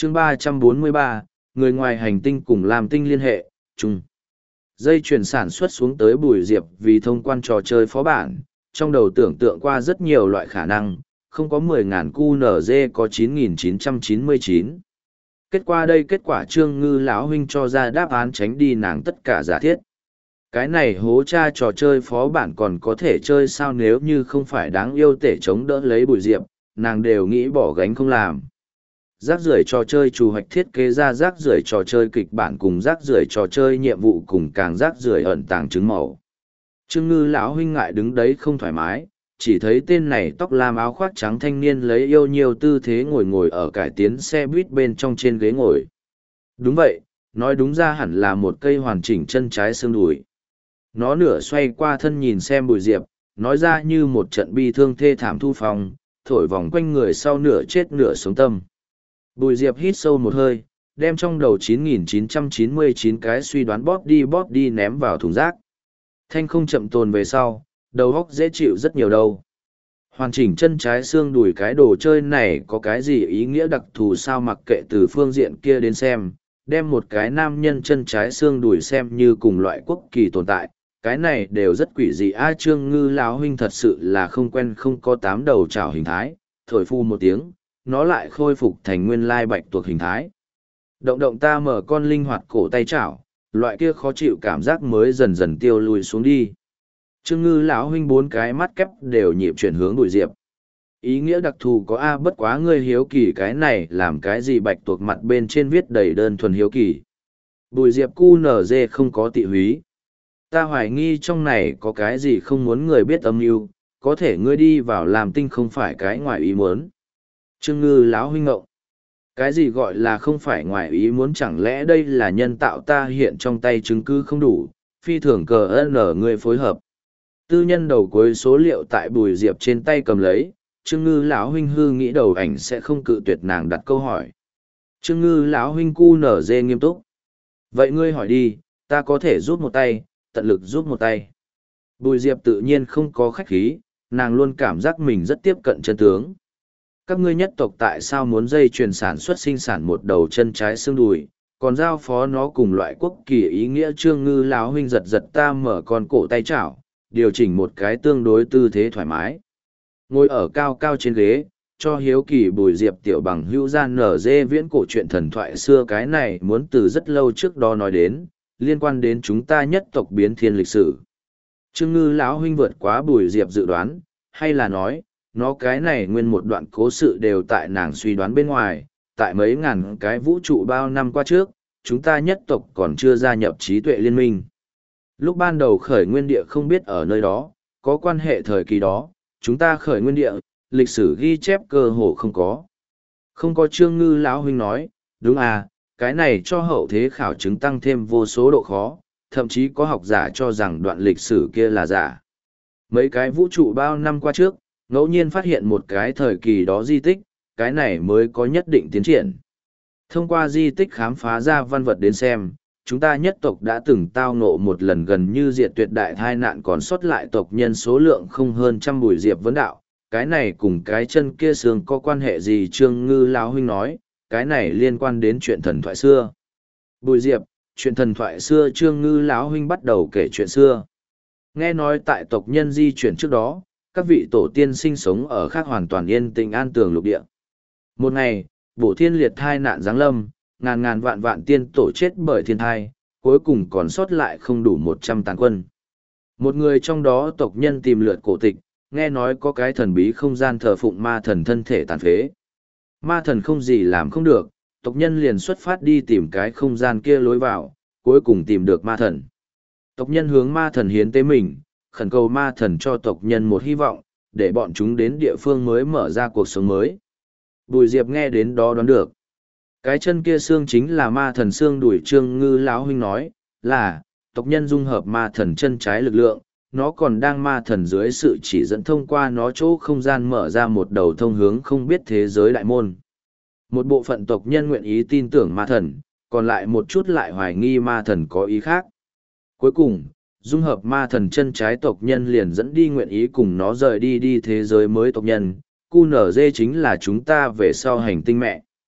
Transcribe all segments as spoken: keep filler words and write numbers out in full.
chương ba trăm bốn mươi ba, người ngoài hành tinh cùng làm tinh liên hệ, chung. Dây chuyển sản xuất xuống tới Bùi Diệp vì thông quan trò chơi phó bản, trong đầu tưởng tượng qua rất nhiều loại khả năng, không có mười nghìn Q N Z có chín nghìn chín trăm chín mươi chín. Kết quả đây kết quả Trương Ngư lão huynh cho ra đáp án tránh đi nàng tất cả giả thiết. Cái này hố cha trò chơi phó bản còn có thể chơi sao nếu như không phải đáng yêu tể chống đỡ lấy Bùi Diệp, nàng đều nghĩ bỏ gánh không làm. Rác rưởi trò chơi chủ hoạch thiết kế ra rác rưởi trò chơi kịch bản cùng rác rưởi trò chơi nhiệm vụ cùng càng rác rưởi ẩn tàng trứng màu. Trương Ngư lão huynh ngại đứng đấy không thoải mái, chỉ thấy tên này tóc lam áo khoác trắng thanh niên lấy yêu nhiều tư thế ngồi ngồi ở cải tiến xe buýt bên trong trên ghế ngồi. Đúng vậy, nói đúng ra hẳn là một cây hoàn chỉnh chân trái xương đùi. Nó nửa xoay qua thân nhìn xem Bùi Diệp, nói ra như một trận bi thương thê thảm thu phòng, thổi vòng quanh người sau nửa chết nửa sống tâm. Bùi Diệp hít sâu một hơi, đem trong đầu chín nghìn chín trăm chín mươi chín cái suy đoán bóp đi bóp đi ném vào thùng rác. Thanh không chậm tồn về sau, đầu óc dễ chịu rất nhiều đâu. Hoàn chỉnh chân trái xương đùi cái đồ chơi này có cái gì ý nghĩa đặc thù sao mặc kệ từ phương diện kia đến xem, đem một cái nam nhân chân trái xương đùi xem như cùng loại quốc kỳ tồn tại, cái này đều rất quỷ dị. A Trương Ngư lão huynh thật sự là không quen không có tám đầu chảo hình thái, thổi phu một tiếng, nó lại khôi phục thành nguyên lai bạch tuộc hình thái. Động động ta mở con linh hoạt cổ tay chảo, loại kia khó chịu cảm giác mới dần dần tiêu lùi xuống đi. Trương Ngư lão huynh bốn cái mắt kép đều nhịp chuyển hướng Bùi Diệp. Ý nghĩa đặc thù có A bất quá ngươi hiếu kỳ cái này làm cái gì bạch tuộc mặt bên trên viết đầy đơn thuần hiếu kỳ. Bùi Diệp cu nở dê không có tị húy. Ta hoài nghi trong này có cái gì không muốn người biết âm mưu, có thể ngươi đi vào làm tinh không phải cái ngoài ý muốn. Trương Ngư lão huynh ngộng. Cái gì gọi là không phải ngoài ý muốn, chẳng lẽ đây là nhân tạo ta hiện trong tay chứng cứ không đủ, phi thường cờ ơn ở người phối hợp. Tư nhân đầu cuối số liệu tại Bùi Diệp trên tay cầm lấy, Trương Ngư lão huynh hư nghĩ đầu ảnh sẽ không cự tuyệt nàng đặt câu hỏi. Trương Ngư lão huynh cu nở dê nghiêm túc. Vậy ngươi hỏi đi, ta có thể giúp một tay, tận lực giúp một tay. Bùi Diệp tự nhiên không có khách khí, nàng luôn cảm giác mình rất tiếp cận chân tướng. Các ngươi nhất tộc tại sao muốn dây chuyền sản xuất sinh sản một đầu chân trái xương đùi, còn giao phó nó cùng loại quốc kỳ ý nghĩa? Trương Ngư lão huynh giật giật ta mở con cổ tay chảo, điều chỉnh một cái tương đối tư thế thoải mái. Ngồi ở cao cao trên ghế, cho hiếu kỳ Bùi Diệp tiểu bằng hữu gian nở dê viễn cổ chuyện thần thoại xưa, cái này muốn từ rất lâu trước đó nói đến, liên quan đến chúng ta nhất tộc biến thiên lịch sử. Trương Ngư lão huynh vượt quá Bùi Diệp dự đoán, hay là nói, nó cái này nguyên một đoạn cố sự đều tại nàng suy đoán bên ngoài, tại mấy ngàn cái vũ trụ bao năm qua trước, chúng ta nhất tộc còn chưa gia nhập trí tuệ liên minh. Lúc ban đầu khởi nguyên địa không biết ở nơi đó, có quan hệ thời kỳ đó, chúng ta khởi nguyên địa, lịch sử ghi chép cơ hồ không có. Không có. Trương Ngư lão huynh nói, đúng à, cái này cho hậu thế khảo chứng tăng thêm vô số độ khó, thậm chí có học giả cho rằng đoạn lịch sử kia là giả. Mấy cái vũ trụ bao năm qua trước, ngẫu nhiên phát hiện một cái thời kỳ đó di tích, cái này mới có nhất định tiến triển. Thông qua di tích khám phá ra văn vật đến xem, chúng ta nhất tộc đã từng tao ngộ một lần gần như diệt tuyệt đại tai nạn, còn sót lại tộc nhân số lượng không hơn trăm. Bùi Diệp vấn đạo, cái này cùng cái chân kia xương có quan hệ gì? Trương Ngư lão huynh nói, cái này liên quan đến chuyện thần thoại xưa. Bùi Diệp, chuyện thần thoại xưa? Trương Ngư lão huynh bắt đầu kể chuyện xưa. Nghe nói tại tộc nhân di chuyển trước đó, các vị tổ tiên sinh sống ở khác hoàn toàn yên tĩnh an tường lục địa. Một ngày, bổ thiên liệt thai nạn giáng lâm, ngàn ngàn vạn vạn tiên tổ chết bởi thiên thai, cuối cùng còn sót lại không đủ một trăm tàn quân. Một người trong đó tộc nhân tìm lượt cổ tịch, nghe nói có cái thần bí không gian thờ phụng ma thần thân thể tàn phế. Ma thần không gì làm không được, tộc nhân liền xuất phát đi tìm cái không gian kia lối vào, cuối cùng tìm được ma thần. Tộc nhân hướng ma thần hiến tế mình, khẩn cầu ma thần cho tộc nhân một hy vọng, để bọn chúng đến địa phương mới mở ra cuộc sống mới. Bùi Diệp nghe đến đó đoán được. Cái chân kia xương chính là ma thần xương đùi. Trương Ngư lão huynh nói, là, tộc nhân dung hợp ma thần chân trái lực lượng, nó còn đang ma thần dưới sự chỉ dẫn thông qua nó chỗ không gian mở ra một đầu thông hướng không biết thế giới đại môn. Một bộ phận tộc nhân nguyện ý tin tưởng ma thần, còn lại một chút lại hoài nghi ma thần có ý khác. Cuối cùng, dung hợp ma thần chân trái tộc nhân liền dẫn đi nguyện ý cùng nó rời đi đi thế giới mới tộc nhân, cu nở dê chính là chúng ta về sau hành tinh mẹ.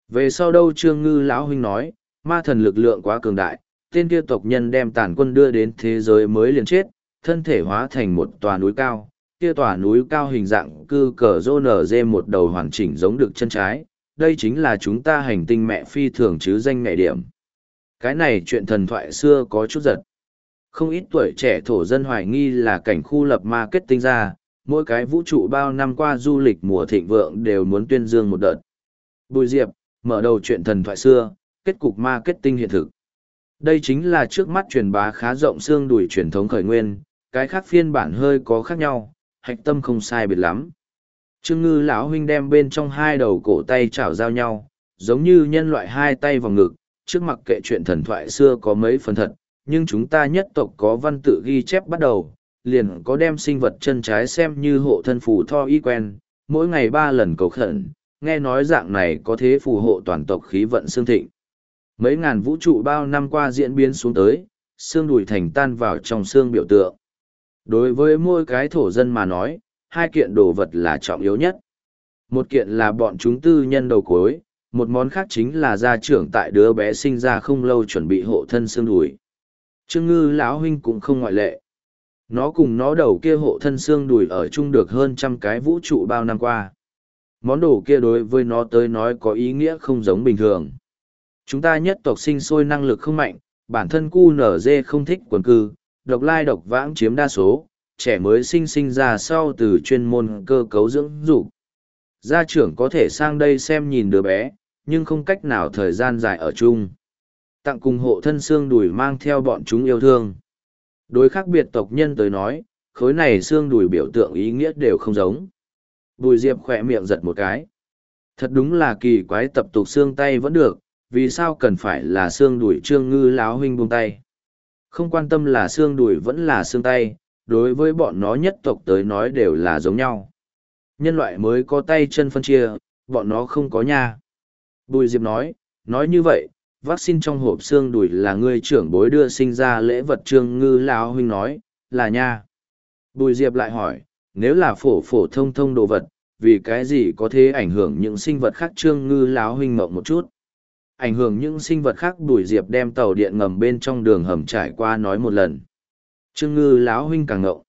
Về sau đâu Trương Ngư lão huynh nói, ma thần lực lượng quá cường đại, tên kia tộc nhân đem tàn quân đưa đến thế giới mới liền chết, thân thể hóa thành một tòa núi cao, kia tòa núi cao hình dạng cư cờ rô nở dê một đầu hoàn chỉnh giống được chân trái, đây chính là chúng ta hành tinh mẹ phi thường chứ danh ngày điểm. Cái này chuyện thần thoại xưa có chút giật. Không ít tuổi trẻ thổ dân hoài nghi là cảnh khu lập marketing ra, mỗi cái vũ trụ bao năm qua du lịch mùa thịnh vượng đều muốn tuyên dương một đợt. Bùi Diệp, mở đầu chuyện thần thoại xưa, kết cục marketing hiện thực. Đây chính là trước mắt truyền bá khá rộng xương đùi truyền thống khởi nguyên, cái khác phiên bản hơi có khác nhau, hạch tâm không sai biệt lắm. Trương Ngư lão huynh đem bên trong hai đầu cổ tay chảo giao nhau, giống như nhân loại hai tay vào ngực, trước mặc kệ chuyện thần thoại xưa có mấy phần thật, nhưng chúng ta nhất tộc có văn tự ghi chép bắt đầu, liền có đem sinh vật chân trái xem như hộ thân phù tho y quen, mỗi ngày ba lần cầu khẩn, nghe nói dạng này có thế phù hộ toàn tộc khí vận xương thịnh. Mấy ngàn vũ trụ bao năm qua diễn biến xuống tới, xương đùi thành tan vào trong xương biểu tượng. Đối với mỗi cái thổ dân mà nói, hai kiện đồ vật là trọng yếu nhất. Một kiện là bọn chúng tư nhân đầu cuối, một món khác chính là gia trưởng tại đứa bé sinh ra không lâu chuẩn bị hộ thân xương đùi. Trương Ngư lão huynh cũng không ngoại lệ. Nó cùng nó đầu kia hộ thân xương đùi ở chung được hơn trăm cái vũ trụ bao năm qua. Món đồ kia đối với nó tới nói có ý nghĩa không giống bình thường. Chúng ta nhất tộc sinh sôi năng lực không mạnh, bản thân cu nở dê không thích quần cư, độc lai độc vãng chiếm đa số, trẻ mới sinh sinh ra sau từ chuyên môn cơ cấu dưỡng dục. Gia trưởng có thể sang đây xem nhìn đứa bé, nhưng không cách nào thời gian dài ở chung. Tặng cùng hộ thân xương đùi mang theo bọn chúng yêu thương. Đối khác biệt tộc nhân tới nói, khối này xương đùi biểu tượng ý nghĩa đều không giống. Bùi Diệp khỏe miệng giật một cái. Thật đúng là kỳ quái, tập tục xương tay vẫn được, vì sao cần phải là xương đùi Trương Ngư láo huynh buông tay. Không quan tâm là xương đùi vẫn là xương tay, đối với bọn nó nhất tộc tới nói đều là giống nhau. Nhân loại mới có tay chân phân chia, bọn nó không có nha. Bùi Diệp nói, nói như vậy, vaccine trong hộp xương đùi là ngươi trưởng bối đưa sinh ra lễ vật. Trương Ngư lão huynh nói, là nha. Bùi Diệp lại hỏi, nếu là phổ phổ thông thông đồ vật, vì cái gì có thể ảnh hưởng những sinh vật khác? Trương Ngư lão huynh mộng một chút. Ảnh hưởng những sinh vật khác? Bùi Diệp đem tàu điện ngầm bên trong đường hầm trải qua nói một lần. Trương Ngư lão huynh càng ngộng.